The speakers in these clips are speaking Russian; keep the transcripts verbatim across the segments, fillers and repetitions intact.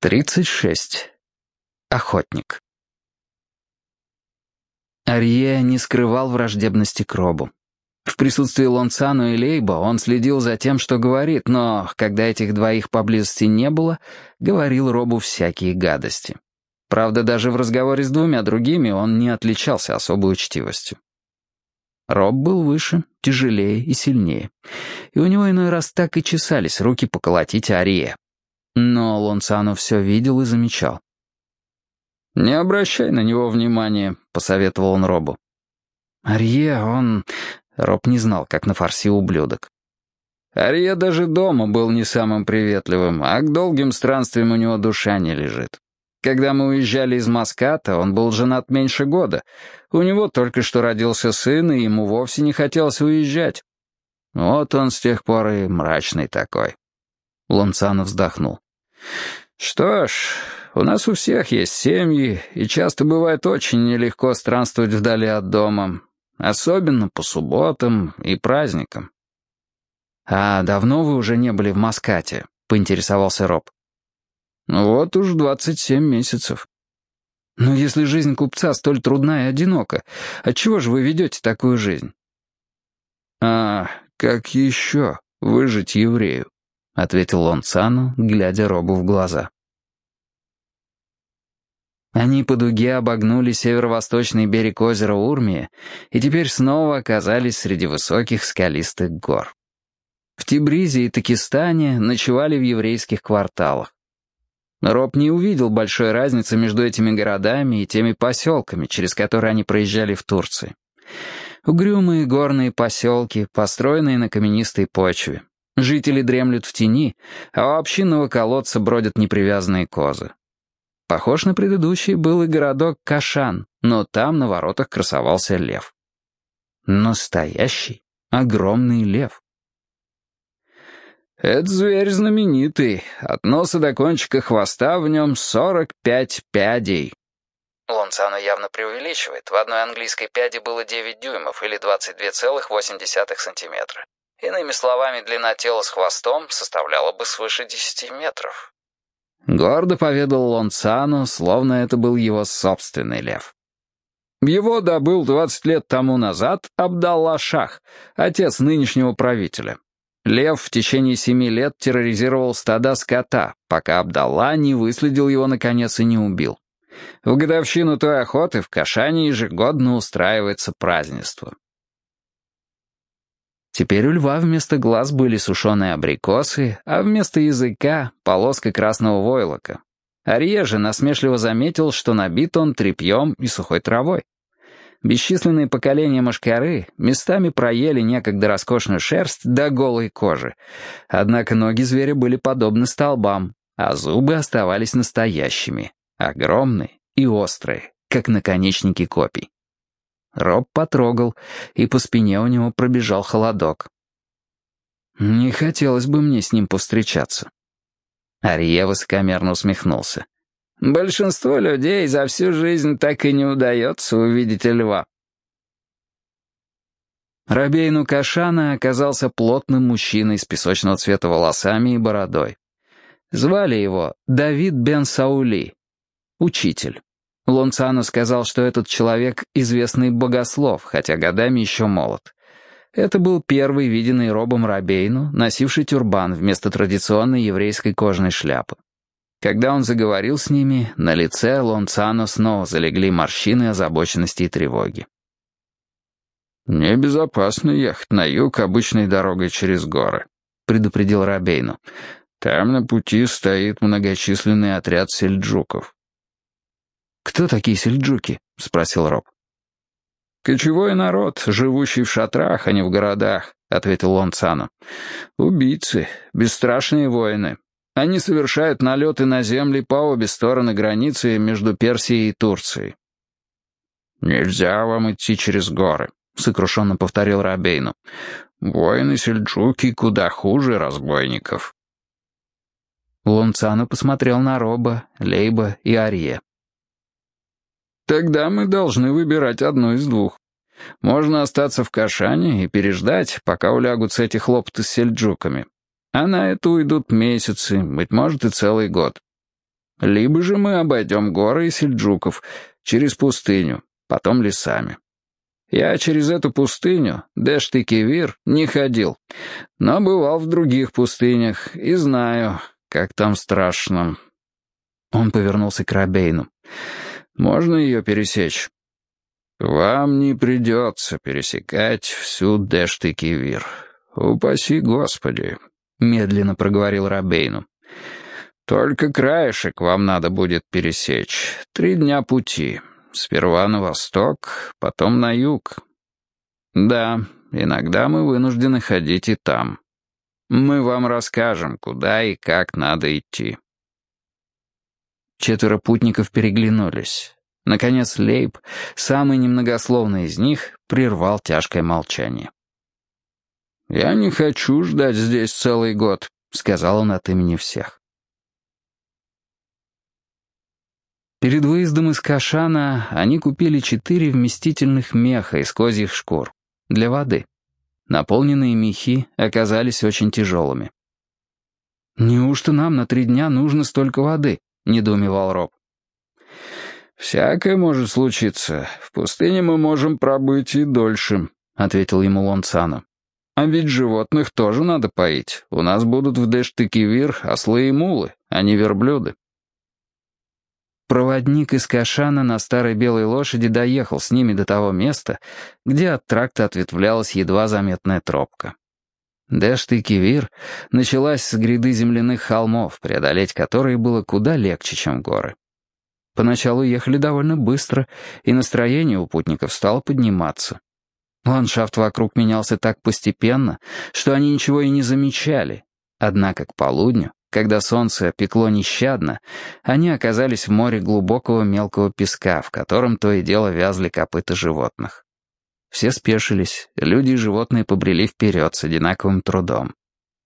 тридцать шесть. Охотник. Арье не скрывал враждебности к Робу. В присутствии Лонцано и Лейба он следил за тем, что говорит, но, когда этих двоих поблизости не было, говорил Робу всякие гадости. Правда, даже в разговоре с двумя другими он не отличался особой учтивостью. Роб был выше, тяжелее и сильнее, и у него иной раз так и чесались руки поколотить Арье. Но Лонцано все видел и замечал. «Не обращай на него внимания», — посоветовал он Робу. «Арье, он...» — Роб не знал, как на фарси ублюдок. «Арье даже дома был не самым приветливым, а к долгим странствиям у него душа не лежит. Когда мы уезжали из Маската, он был женат меньше года. У него только что родился сын, и ему вовсе не хотелось уезжать. Вот он с тех пор и мрачный такой». Лонцано вздохнул. «Что ж, у нас у всех есть семьи, и часто бывает очень нелегко странствовать вдали от дома, особенно по субботам и праздникам». «А давно вы уже не были в Маскате?» — поинтересовался Роб. «Вот уж двадцать семь месяцев». «Но если жизнь купца столь трудна и одинока, отчего же вы ведете такую жизнь?» «А как еще выжить еврею?» — ответил Лонцано, глядя Робу в глаза. Они по дуге обогнули северо-восточный берег озера Урмия и теперь снова оказались среди высоких скалистых гор. В Тибризе и Такистане ночевали в еврейских кварталах. Роб не увидел большой разницы между этими городами и теми поселками, через которые они проезжали в Турции. Угрюмые горные поселки, построенные на каменистой почве. Жители дремлют в тени, а у общинного колодца бродят непривязанные козы. Похож на предыдущий был и городок Кашан, но там на воротах красовался лев. Настоящий, огромный лев. «Это зверь знаменитый. От носа до кончика хвоста в нем сорок пять пядей». Лонцано явно преувеличивает. В одной английской пяди было девять дюймов или двадцать два целых восемь десятых сантиметра. Иными словами, длина тела с хвостом составляла бы свыше десяти метров. Гордо поведал Лонцано, словно это был его собственный лев. Его добыл двадцать лет тому назад Абдалла-Шах, отец нынешнего правителя. Лев в течение семи лет терроризировал стада скота, пока Абдалла не выследил его наконец и не убил. В годовщину той охоты в Кашане ежегодно устраивается празднество. Теперь у льва вместо глаз были сушеные абрикосы, а вместо языка — полоска красного войлока. Арье же насмешливо заметил, что набит он тряпьем и сухой травой. Бесчисленные поколения мошкары местами проели некогда роскошную шерсть до голой кожи. Однако ноги зверя были подобны столбам, а зубы оставались настоящими, огромные и острые, как наконечники копий. Роб потрогал, и по спине у него пробежал холодок. «Не хотелось бы мне с ним повстречаться». Арье высокомерно усмехнулся. «Большинству людей за всю жизнь так и не удается увидеть льва». Рабейну Кашана оказался плотным мужчиной с песочного цвета волосами и бородой. Звали его Давид бен Саули, учитель. Лонцано сказал, что этот человек — известный богослов, хотя годами еще молод. Это был первый виденный Робом рабейну, носивший тюрбан вместо традиционной еврейской кожаной шляпы. Когда он заговорил с ними, на лице Лонцано снова залегли морщины озабоченности и тревоги. «Небезопасно ехать на юг обычной дорогой через горы», — предупредил рабейну. «Там на пути стоит многочисленный отряд сельджуков». «Кто такие сельджуки?» — спросил Роб. «Кочевой народ, живущий в шатрах, а не в городах», — ответил Лонцано. «Убийцы, бесстрашные воины. Они совершают налеты на земли по обе стороны границы между Персией и Турцией». «Нельзя вам идти через горы», — сокрушенно повторил рабейну. «Воины-сельджуки куда хуже разбойников». Лонцано посмотрел на Роба, Лейба и Арье. «Тогда мы должны выбирать одну из двух. Можно остаться в Кашане и переждать, пока улягутся эти хлопоты с сельджуками. А на это уйдут месяцы, быть может, и целый год. Либо же мы обойдем горы и сельджуков через пустыню, потом лесами. Я через эту пустыню, Дэшт-и-Кивир, не ходил, но бывал в других пустынях и знаю, как там страшно». Он повернулся к Робейну. «Можно ее пересечь?» «Вам не придется пересекать всю Дэшт-и-Кивир. Упаси Господи», — медленно проговорил Робейну. «Только краешек вам надо будет пересечь. Три дня пути. Сперва на восток, потом на юг. Да, иногда мы вынуждены ходить и там. Мы вам расскажем, куда и как надо идти». Четверо путников переглянулись. Наконец Лейб, самый немногословный из них, прервал тяжкое молчание. «Я не хочу ждать здесь целый год», — сказал он от имени всех. Перед выездом из Кашана они купили четыре вместительных меха из козьих шкур для воды. Наполненные мехи оказались очень тяжелыми. «Неужто нам на три дня нужно столько воды?» — недоумевал Роб. «Всякое может случиться. В пустыне мы можем пробыть и дольше», — ответил ему Лонцано. «А ведь животных тоже надо поить. У нас будут в Дэшт-и-Кивир ослы и мулы, а не верблюды». Проводник из Кашана на старой белой лошади доехал с ними до того места, где от тракта ответвлялась едва заметная тропка. Дэшт-и-Кивир началась с гряды земляных холмов, преодолеть которые было куда легче, чем горы. Поначалу ехали довольно быстро, и настроение у путников стало подниматься. Ландшафт вокруг менялся так постепенно, что они ничего и не замечали. Однако к полудню, когда солнце пекло нещадно, они оказались в море глубокого мелкого песка, в котором то и дело вязли копыта животных. Все спешились, люди и животные побрели вперед с одинаковым трудом.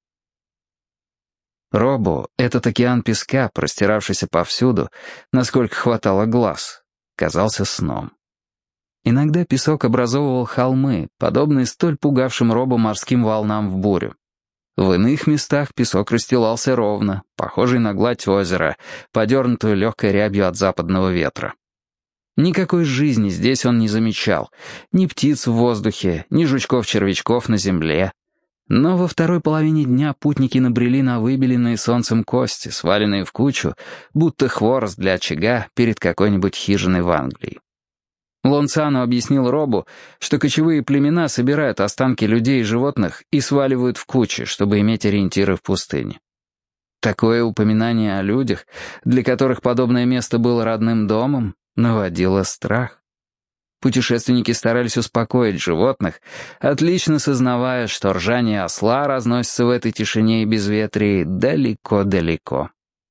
Робу этот океан песка, простиравшийся повсюду, насколько хватало глаз, казался сном. Иногда песок образовывал холмы, подобные столь пугавшим Робу морским волнам в бурю. В иных местах песок расстилался ровно, похожий на гладь озера, подернутую легкой рябью от западного ветра. Никакой жизни здесь он не замечал, ни птиц в воздухе, ни жучков-червячков на земле. Но во второй половине дня путники набрели на выбеленные солнцем кости, сваленные в кучу, будто хворост для очага перед какой-нибудь хижиной в Англии. Лонцано объяснил Робу, что кочевые племена собирают останки людей и животных и сваливают в кучи, чтобы иметь ориентиры в пустыне. Такое упоминание о людях, для которых подобное место было родным домом, наводило страх. Путешественники старались успокоить животных, отлично сознавая, что ржание осла разносится в этой тишине и безветрии далеко-далеко.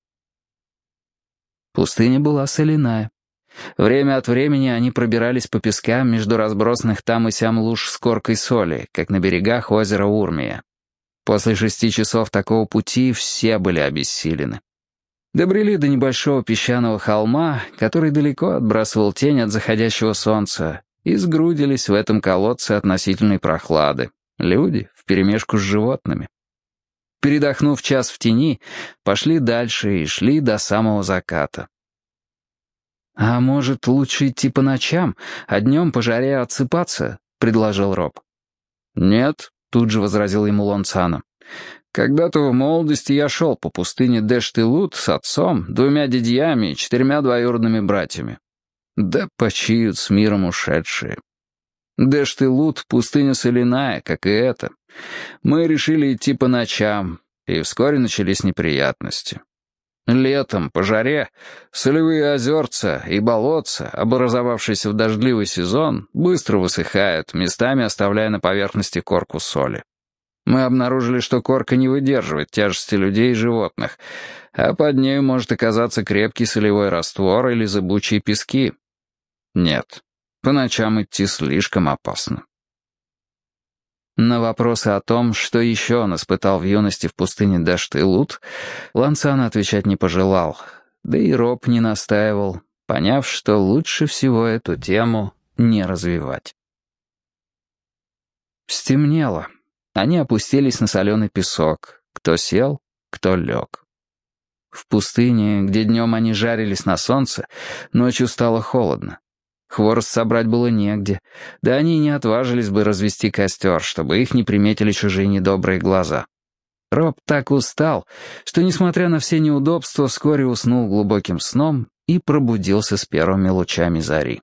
Пустыня была соляная. Время от времени они пробирались по пескам между разбросанных там и сям луж с коркой соли, как на берегах озера Урмия. После шести часов такого пути все были обессилены. Добрели до небольшого песчаного холма, который далеко отбрасывал тень от заходящего солнца, и сгрудились в этом колодце относительной прохлады. Люди вперемешку с животными. Передохнув час в тени, пошли дальше и шли до самого заката. «А может, лучше идти по ночам, а днем по жаре отсыпаться?» — предложил Роб. «Нет», — тут же возразил ему Лонцано. «Когда-то в молодости я шел по пустыне Дэшт-и-Лут с отцом, двумя дядьями и четырьмя двоюродными братьями. Да почиют с миром ушедшие. Дэшт-и-Лут — пустыня соляная, как и эта. Мы решили идти по ночам, и вскоре начались неприятности. Летом, по жаре, солевые озерца и болотца, образовавшиеся в дождливый сезон, быстро высыхают, местами оставляя на поверхности корку соли. Мы обнаружили, что корка не выдерживает тяжести людей и животных, а под нею может оказаться крепкий солевой раствор или зыбучие пески. Нет, по ночам идти слишком опасно». На вопросы о том, что еще он испытал в юности в пустыне Дэшт-и-Лут, Лонцано отвечать не пожелал, да и Роб не настаивал, поняв, что лучше всего эту тему не развивать. Стемнело. Они опустились на соленый песок. Кто сел, кто лег. В пустыне, где днем они жарились на солнце, ночью стало холодно. Хворост собрать было негде, да они не отважились бы развести костер, чтобы их не приметили чужие недобрые глаза. Роб так устал, что, несмотря на все неудобства, вскоре уснул глубоким сном и пробудился с первыми лучами зари.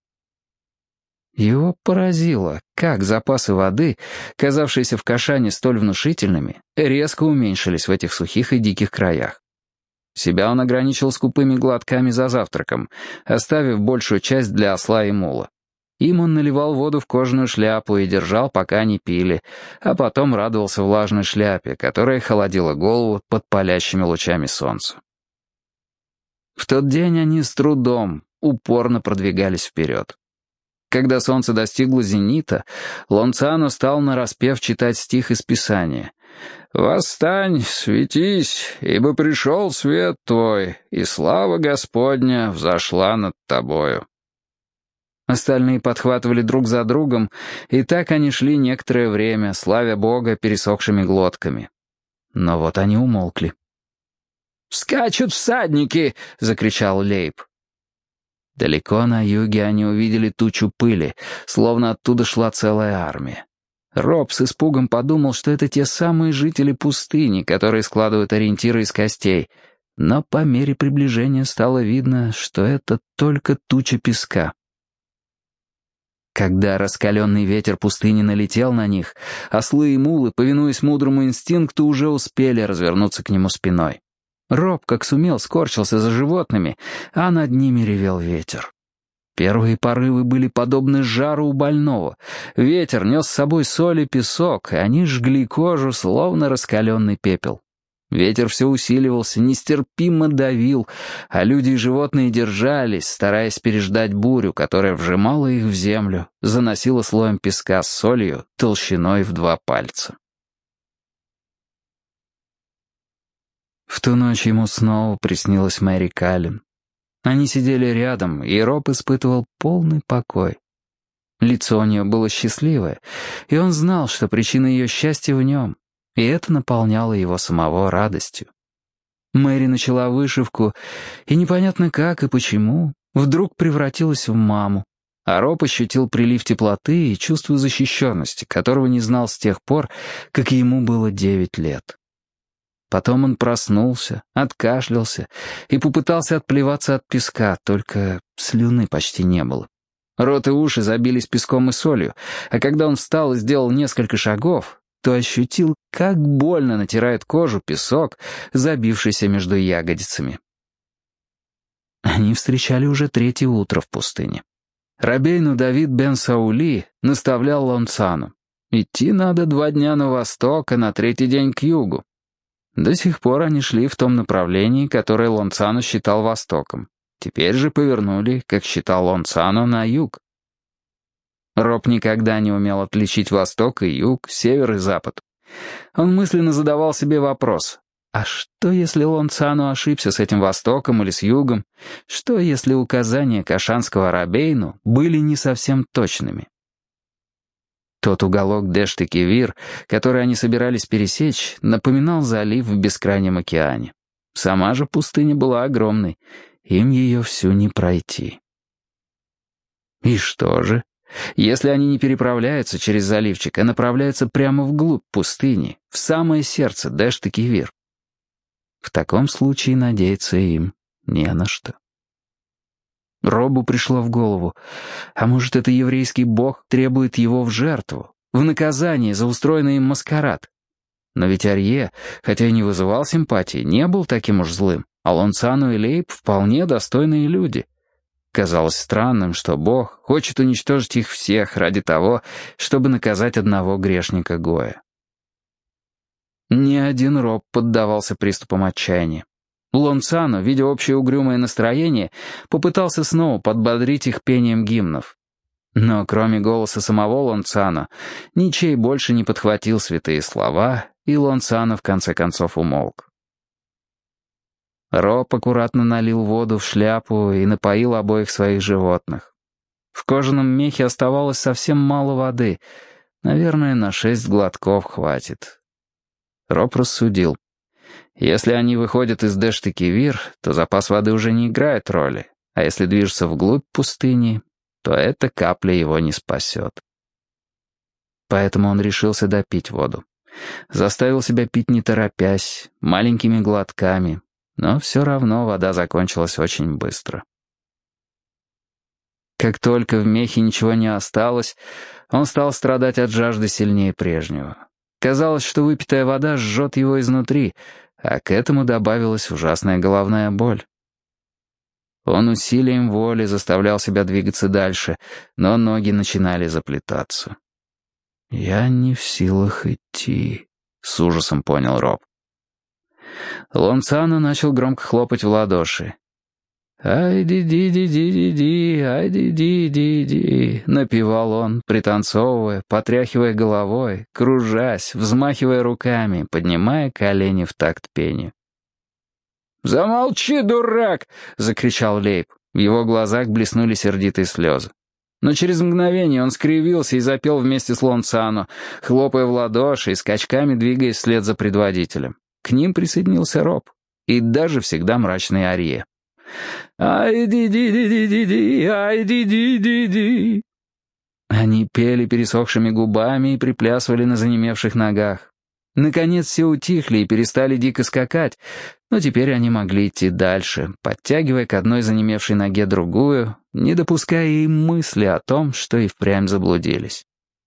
Его поразило, как запасы воды, казавшиеся в Кашане столь внушительными, резко уменьшились в этих сухих и диких краях. Себя он ограничил скупыми глотками за завтраком, оставив большую часть для осла и мула. Им он наливал воду в кожаную шляпу и держал, пока они пили, а потом радовался влажной шляпе, которая холодила голову под палящими лучами солнца. В тот день они с трудом, упорно продвигались вперед. Когда солнце достигло зенита, Лонцано стал нараспев читать стих из Писания. «Восстань, светись, ибо пришел свет твой, и слава Господня взошла над тобою». Остальные подхватывали друг за другом, и так они шли некоторое время, славя Бога пересохшими глотками. Но вот они умолкли. «Скачут всадники!» — закричал Лейб. Далеко на юге они увидели тучу пыли, словно оттуда шла целая армия. Роб с испугом подумал, что это те самые жители пустыни, которые складывают ориентиры из костей, но по мере приближения стало видно, что это только туча песка. Когда раскаленный ветер пустыни налетел на них, ослы и мулы, повинуясь мудрому инстинкту, уже успели развернуться к нему спиной. Роб, как сумел, скорчился за животными, а над ними ревел ветер. Первые порывы были подобны жару у больного. Ветер нес с собой соль и песок, и они жгли кожу, словно раскаленный пепел. Ветер все усиливался, нестерпимо давил, а люди и животные держались, стараясь переждать бурю, которая вжимала их в землю, заносила слоем песка с солью толщиной в два пальца. В ту ночь ему снова приснилась Мэри Каллен. Они сидели рядом, и Роб испытывал полный покой. Лицо у нее было счастливое, и он знал, что причина ее счастья в нем, и это наполняло его самого радостью. Мэри начала вышивку, и непонятно как и почему вдруг превратилась в маму, а Роб ощутил прилив теплоты и чувство защищенности, которого не знал с тех пор, как ему было девять лет. Потом он проснулся, откашлялся и попытался отплеваться от песка, только слюны почти не было. Рот и уши забились песком и солью, а когда он встал и сделал несколько шагов, то ощутил, как больно натирает кожу песок, забившийся между ягодицами. Они встречали уже третье утро в пустыне. Рабейну Давид бен Саули наставлял Лонцану. Идти надо два дня на восток, а на третий день к югу. До сих пор они шли в том направлении, которое Лонцано считал востоком. Теперь же повернули, как считал Лонцано, на юг. Роб никогда не умел отличить восток и юг, север и запад. Он мысленно задавал себе вопрос: а что, если Лонцано ошибся с этим востоком или с югом? Что, если указания кашанского рабейну были не совсем точными? Тот уголок Дэшт-и-Кивир, который они собирались пересечь, напоминал залив в бескрайнем океане. Сама же пустыня была огромной, им ее всю не пройти. И что же? Если они не переправляются через заливчик, а направляются прямо вглубь пустыни, в самое сердце Дэшт-и-Кивир, в таком случае надеяться им не на что. Робу пришло в голову, а может, это еврейский бог требует его в жертву, в наказание за устроенный им маскарад. Но ведь Арье, хотя и не вызывал симпатии, не был таким уж злым, а Лонцано и Лейб вполне достойные люди. Казалось странным, что Бог хочет уничтожить их всех ради того, чтобы наказать одного грешника Гоя. Ни один Роб поддавался приступам отчаяния. Лонцано, видя общее угрюмое настроение, попытался снова подбодрить их пением гимнов. Но кроме голоса самого Лонцано, ничей больше не подхватил святые слова, и Лонцано в конце концов умолк. Роб аккуратно налил воду в шляпу и напоил обоих своих животных. В кожаном мехе оставалось совсем мало воды, наверное, на шесть глотков хватит. Роб рассудил: Если они выходят из Дэшт-и-Кивир, то запас воды уже не играет роли, а если движется вглубь пустыни, то эта капля его не спасет. Поэтому он решился допить воду. Заставил себя пить не торопясь, маленькими глотками, но все равно вода закончилась очень быстро. Как только в мехе ничего не осталось, он стал страдать от жажды сильнее прежнего. Казалось, что выпитая вода жжет его изнутри, а к этому добавилась ужасная головная боль. Он усилием воли заставлял себя двигаться дальше, но ноги начинали заплетаться. «Я не в силах идти», — с ужасом понял Роб. Лонцано начал громко хлопать в ладоши. «Ай-ди-ди-ди-ди-ди-ди, ай-ди-ди-ди-ди», — напевал он, пританцовывая, потряхивая головой, кружась, взмахивая руками, поднимая колени в такт пению. «Замолчи, дурак!» — закричал Лейб. В его глазах блеснули сердитые слезы. Но через мгновение он скривился и запел вместе с Лонцано, хлопая в ладоши и скачками двигаясь вслед за предводителем. К ним присоединился Роб и даже всегда мрачный Арье. «Ай-ди-ди-ди-ди-ди-ди, ай-ди-ди-ди-ди». Они пели пересохшими губами и приплясывали на занемевших ногах. Наконец все утихли и перестали дико скакать, но теперь они могли идти дальше, подтягивая к одной занемевшей ноге другую, не допуская им мысли о том, что и впрямь заблудились.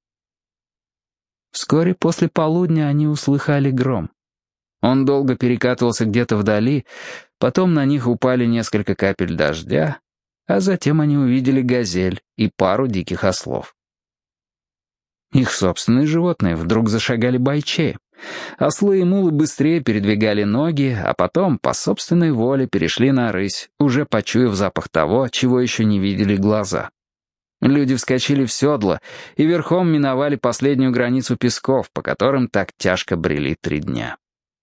Вскоре после полудня они услыхали гром. Он долго перекатывался где-то вдали, потом на них упали несколько капель дождя, а затем они увидели газель и пару диких ослов. Их собственные животные вдруг зашагали бойчее. Ослы и мулы быстрее передвигали ноги, а потом по собственной воле перешли на рысь, уже почуяв запах того, чего еще не видели глаза. Люди вскочили в седло и верхом миновали последнюю границу песков, по которым так тяжко брели три дня.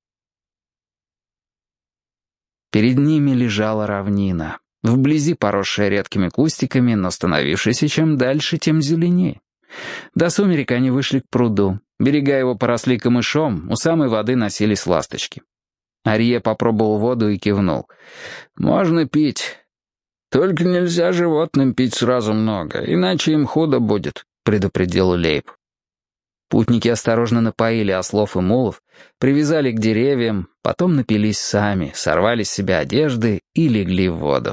Перед ними лежала равнина, вблизи поросшая редкими кустиками, но становившаяся чем дальше, тем зеленее. До сумерек они вышли к пруду. Берега его поросли камышом, у самой воды носились ласточки. Арье попробовал воду и кивнул. «Можно пить. Только нельзя животным пить сразу много, иначе им худо будет», — предупредил Лейб. Путники осторожно напоили ослов и мулов, привязали к деревьям, потом напились сами, сорвали с себя одежды и легли в воду.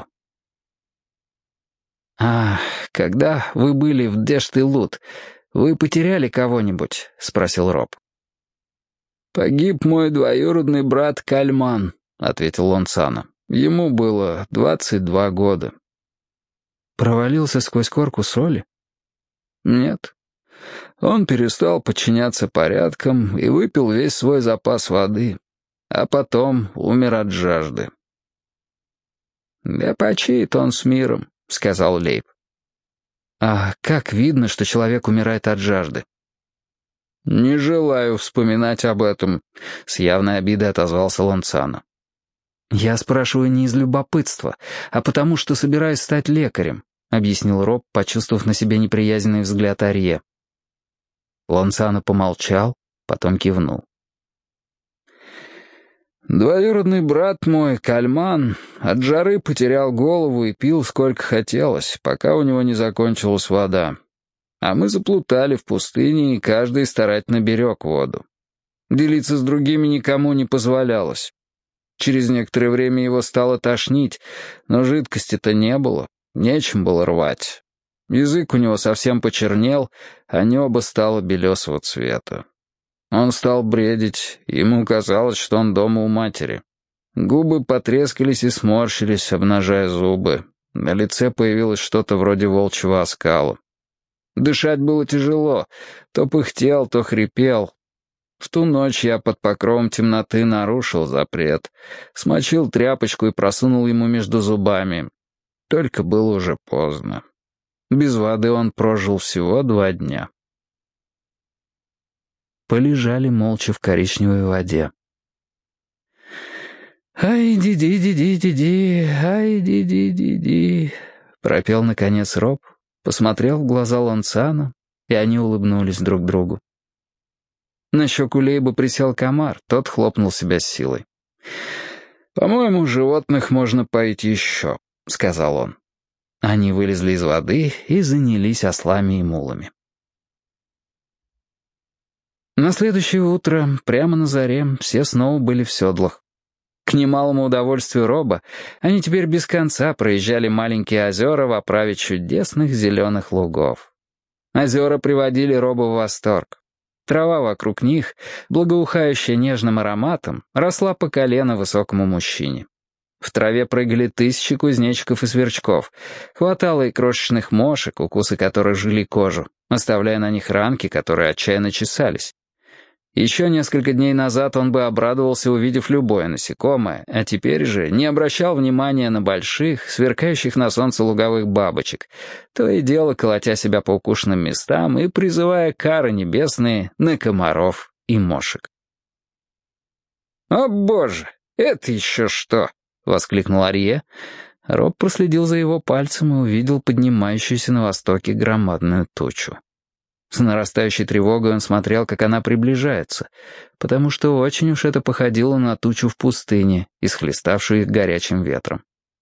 «А когда вы были в Дэшт-и-Лут, вы потеряли кого-нибудь?» — спросил Роб. «Погиб мой двоюродный брат Кальман», — ответил Лонцано. «Ему было двадцать два года». «Провалился сквозь корку соли?» «Нет. Он перестал подчиняться порядкам и выпил весь свой запас воды, а потом умер от жажды». «Да почиет он с миром», — сказал Лейб. «А как видно, что человек умирает от жажды?» «Не желаю вспоминать об этом», — с явной обидой отозвался Лонцано. «Я спрашиваю не из любопытства, а потому что собираюсь стать лекарем», — объяснил Роб, почувствовав на себе неприязненный взгляд Арье. Лонцано помолчал, потом кивнул. «Двоюродный брат мой, Кальман, от жары потерял голову и пил сколько хотелось, пока у него не закончилась вода. А мы заплутали в пустыне, и каждый старательно берег воду. Делиться с другими никому не позволялось. Через некоторое время его стало тошнить, но жидкости-то не было, нечем было рвать. Язык у него совсем почернел, а небо стало белесого цвета. Он стал бредить, ему казалось, что он дома у матери. Губы потрескались и сморщились, обнажая зубы. На лице появилось что-то вроде волчьего оскала. Дышать было тяжело, то пыхтел, то хрипел. В ту ночь я под покровом темноты нарушил запрет, смочил тряпочку и просунул ему между зубами. Только было уже поздно. Без воды он прожил всего два дня. Полежали молча в коричневой воде. «Ай-ди-ди-ди-ди-ди-ди, ай-ди-ди-ди-ди», — пропел, наконец, Роб, посмотрел в глаза Лонцано, и они улыбнулись друг другу. На щеку Лейба присел комар, тот хлопнул себя с силой. «По-моему, животных можно поить еще», — сказал он. Они вылезли из воды и занялись ослами и мулами. На следующее утро, прямо на заре, все снова были в седлах. К немалому удовольствию Роба, они теперь без конца проезжали маленькие озера в оправе чудесных зеленых лугов. Озера приводили Роба в восторг. Трава вокруг них, благоухающая нежным ароматом, росла по колено высокому мужчине. В траве прыгали тысячи кузнечиков и сверчков. Хватало и крошечных мошек, укусы которых жгли кожу, оставляя на них ранки, которые отчаянно чесались. Еще несколько дней назад он бы обрадовался, увидев любое насекомое, а теперь же не обращал внимания на больших, сверкающих на солнце луговых бабочек, то и дело колотя себя по укушенным местам и призывая кары небесные на комаров и мошек. «О, боже, это еще что?» — воскликнул Арье. Роб проследил за его пальцем и увидел поднимающуюся на востоке громадную тучу. С нарастающей тревогой он смотрел, как она приближается, потому что очень уж это походило на тучу в пустыне, исхлеставшую их горячим ветром.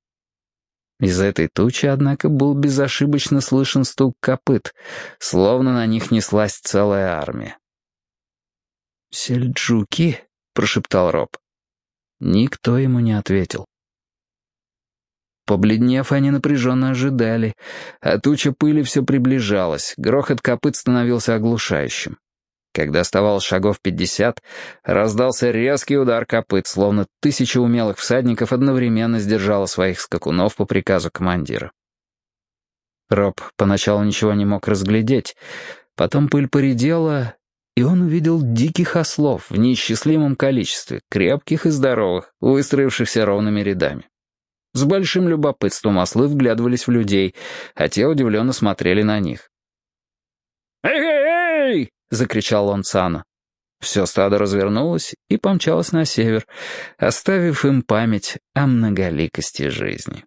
Из этой тучи, однако, был безошибочно слышен стук копыт, словно на них неслась целая армия. «Сельджуки?» — прошептал Роб. Никто ему не ответил. Побледнев, они напряженно ожидали, а туча пыли все приближалась, грохот копыт становился оглушающим. Когда оставалось шагов пятьдесят, раздался резкий удар копыт, словно тысяча умелых всадников одновременно сдержала своих скакунов по приказу командира. Роб поначалу ничего не мог разглядеть, потом пыль поредела, и он увидел диких ослов в неисчислимом количестве, крепких и здоровых, выстроившихся ровными рядами. С большим любопытством ослы вглядывались в людей, а те удивленно смотрели на них. «Эй-эй-эй!» — закричал Лонцано. Все стадо развернулось и помчалось на север, оставив им память о многоликости жизни.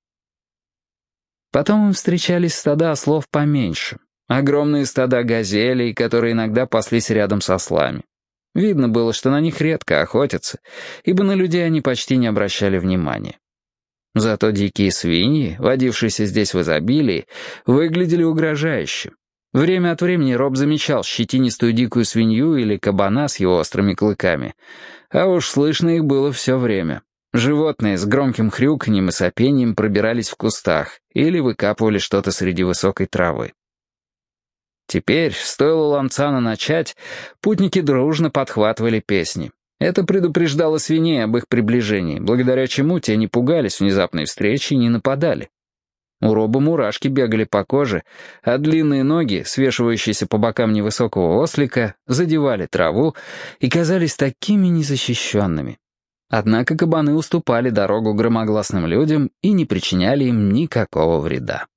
Потом им встречались стада ослов поменьше, огромные стада газелей, которые иногда паслись рядом с ослами. Видно было, что на них редко охотятся, ибо на людей они почти не обращали внимания. Зато дикие свиньи, водившиеся здесь в изобилии, выглядели угрожающе. Время от времени Роб замечал щетинистую дикую свинью или кабана с его острыми клыками. А уж слышно их было все время. Животные с громким хрюканьем и сопением пробирались в кустах или выкапывали что-то среди высокой травы. Теперь, стоило Лонцано начать, путники дружно подхватывали песни. Это предупреждало свиней об их приближении, благодаря чему те не пугались внезапной встречи и не нападали. У Роба мурашки бегали по коже, а длинные ноги, свешивающиеся по бокам невысокого ослика, задевали траву и казались такими незащищенными. Однако кабаны уступали дорогу громогласным людям и не причиняли им никакого вреда.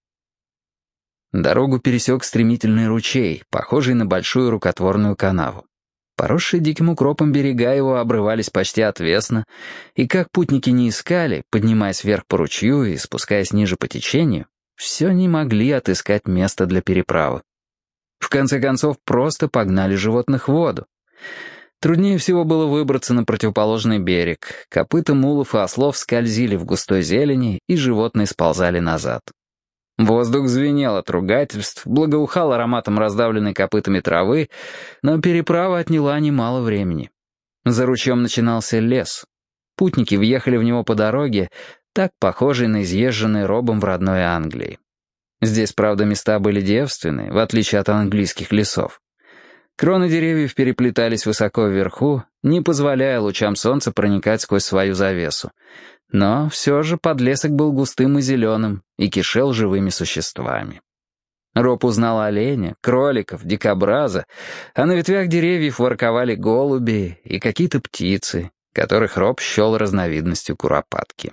Дорогу пересек стремительный ручей, похожий на большую рукотворную канаву. Поросшие диким укропом берега его обрывались почти отвесно, и как путники не искали, поднимаясь вверх по ручью и спускаясь ниже по течению, все не могли отыскать место для переправы. В конце концов, просто погнали животных в воду. Труднее всего было выбраться на противоположный берег. Копыта мулов и ослов скользили в густой зелени, и животные сползали назад. Воздух звенел от ругательств, благоухал ароматом раздавленной копытами травы, но переправа отняла немало времени. За ручьем начинался лес. Путники въехали в него по дороге, так похожей на изъезженный Робом в родной Англии. Здесь, правда, места были девственные, в отличие от английских лесов. Кроны деревьев переплетались высоко вверху, не позволяя лучам солнца проникать сквозь свою завесу. Но все же подлесок был густым и зеленым и кишел живыми существами. Роб узнал оленя, кроликов, дикобраза, а на ветвях деревьев ворковали голуби и какие-то птицы, которых Роб счел разновидностью куропатки.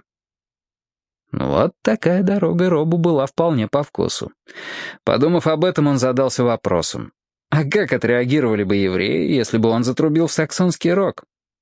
Вот такая дорога Робу была вполне по вкусу. Подумав об этом, он задался вопросом: а как отреагировали бы евреи, если бы он затрубил в саксонский рог?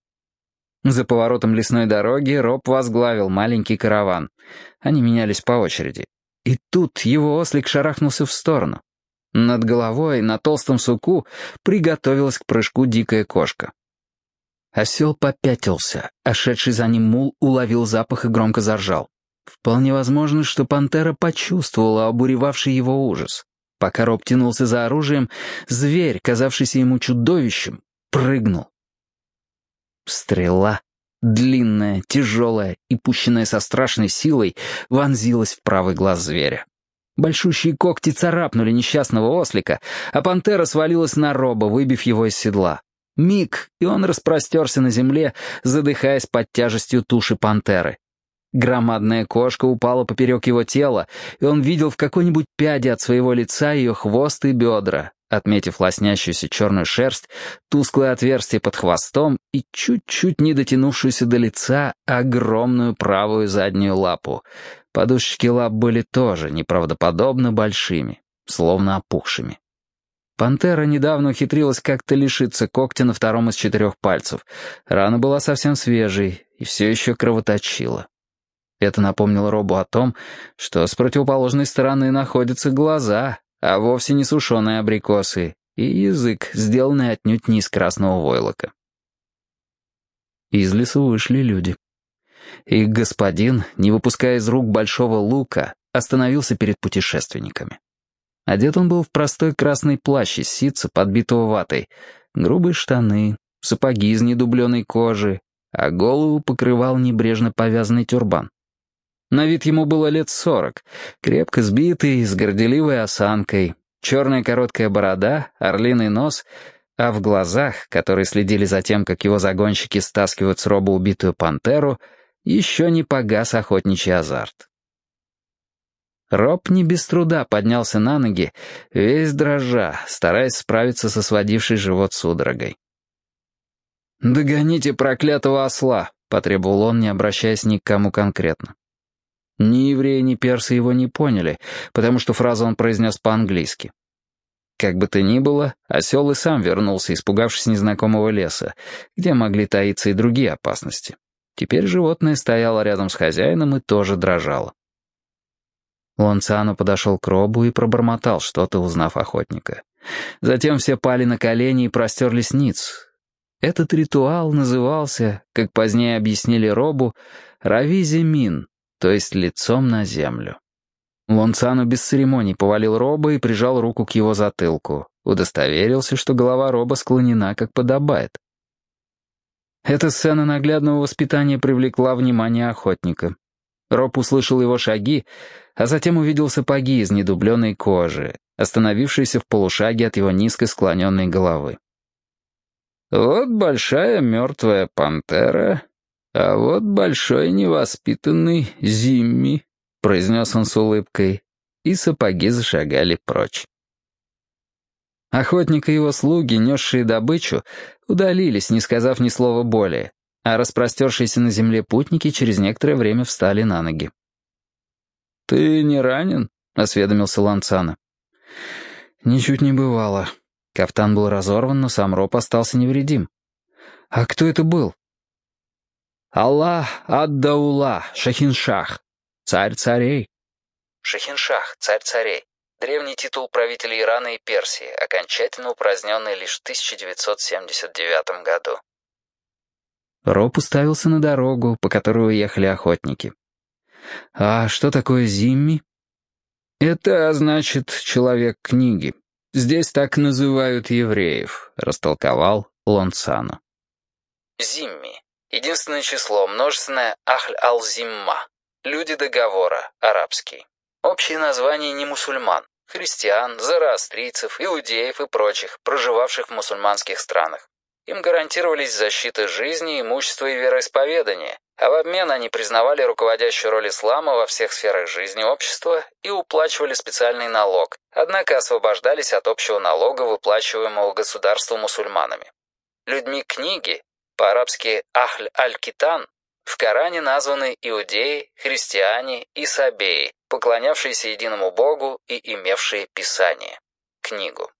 За поворотом лесной дороги Роб возглавил маленький караван. Они менялись по очереди. И тут его ослик шарахнулся в сторону. Над головой, на толстом суку, приготовилась к прыжку дикая кошка. Осел попятился, а шедший за ним мул уловил запах и громко заржал. Вполне возможно, что пантера почувствовала обуревавший его ужас. Пока Роб тянулся за оружием, зверь, казавшийся ему чудовищем, прыгнул. Стрела, длинная, тяжелая и пущенная со страшной силой, вонзилась в правый глаз зверя. Большущие когти царапнули несчастного ослика, а пантера свалилась на Роба, выбив его из седла. Миг, и он распростерся на земле, задыхаясь под тяжестью туши пантеры. Громадная кошка упала поперек его тела, и он видел в какой-нибудь пяде от своего лица ее хвост и бедра, отметив лоснящуюся черную шерсть, тусклое отверстие под хвостом и чуть-чуть не дотянувшуюся до лица огромную правую заднюю лапу. Подушечки лап были тоже неправдоподобно большими, словно опухшими. Пантера недавно ухитрилась как-то лишиться когтя на втором из четырех пальцев. Рана была совсем свежей и все еще кровоточила. Это напомнило Робу о том, что с противоположной стороны находятся глаза, а вовсе не сушеные абрикосы, и язык, сделанный отнюдь не из красного войлока. Из лесу вышли люди. И господин, не выпуская из рук большого лука, остановился перед путешественниками. Одет он был в простой красный плащ из ситца, подбитого ватой, грубые штаны, сапоги из недубленной кожи, а голову покрывал небрежно повязанный тюрбан. На вид ему было лет сорок, крепко сбитый, с горделивой осанкой, черная короткая борода, орлиный нос, а в глазах, которые следили за тем, как его загонщики стаскивают с Роба убитую пантеру, еще не погас охотничий азарт. Роб не без труда поднялся на ноги, весь дрожа, стараясь справиться со сводившей живот судорогой. «Догоните проклятого осла», — потребовал он, не обращаясь ни к кому конкретно. Ни евреи, ни персы его не поняли, потому что фразу он произнес по-английски. Как бы то ни было, осел и сам вернулся, испугавшись незнакомого леса, где могли таиться и другие опасности. Теперь животное стояло рядом с хозяином и тоже дрожало. Лонцано подошел к Робу и пробормотал что-то, узнав охотника. Затем все пали на колени и простерлись ниц. Этот ритуал назывался, как позднее объяснили Робу, «равизи-мин», то есть лицом на землю. Лонцано без церемоний повалил Роба и прижал руку к его затылку, удостоверился, что голова Роба склонена, как подобает. Эта сцена наглядного воспитания привлекла внимание охотника. Роб услышал его шаги, а затем увидел сапоги из недубленной кожи, остановившиеся в полушаге от его низко склоненной головы. «Вот большая мертвая пантера, а вот большой невоспитанный Зимми», — произнес он с улыбкой, и сапоги зашагали прочь. Охотник и его слуги, несшие добычу, удалились, не сказав ни слова более, а распростершиеся на земле путники через некоторое время встали на ноги. «Ты не ранен?» — осведомился Лонцано. «Ничуть не бывало». Кафтан был разорван, но сам Роб остался невредим. «А кто это был?» «Аллах ад-Даула, Шахиншах, царь царей». Шахиншах, царь царей. Древний титул правителя Ирана и Персии, окончательно упраздненный лишь в тысяча девятьсот семьдесят девятом году. Роб уставился на дорогу, по которой уехали охотники. «А что такое Зимми?» «Это значит «человек книги». Здесь так называют евреев», — растолковал Лонцано. Зимми. Единственное число, множественное Ахль-ал-Зимма. Люди договора, арабский. Общее название не мусульман, христиан, зороастрийцев, иудеев и прочих, проживавших в мусульманских странах. Им гарантировались защита жизни, имущества и вероисповедания, а в обмен они признавали руководящую роль ислама во всех сферах жизни общества и уплачивали специальный налог, однако освобождались от общего налога, выплачиваемого государством мусульманами. Людьми книги, по-арабски «Ахль-аль-Китан», в Коране названы иудеи, христиане и сабеи, поклонявшиеся единому Богу и имевшие Писание, книгу.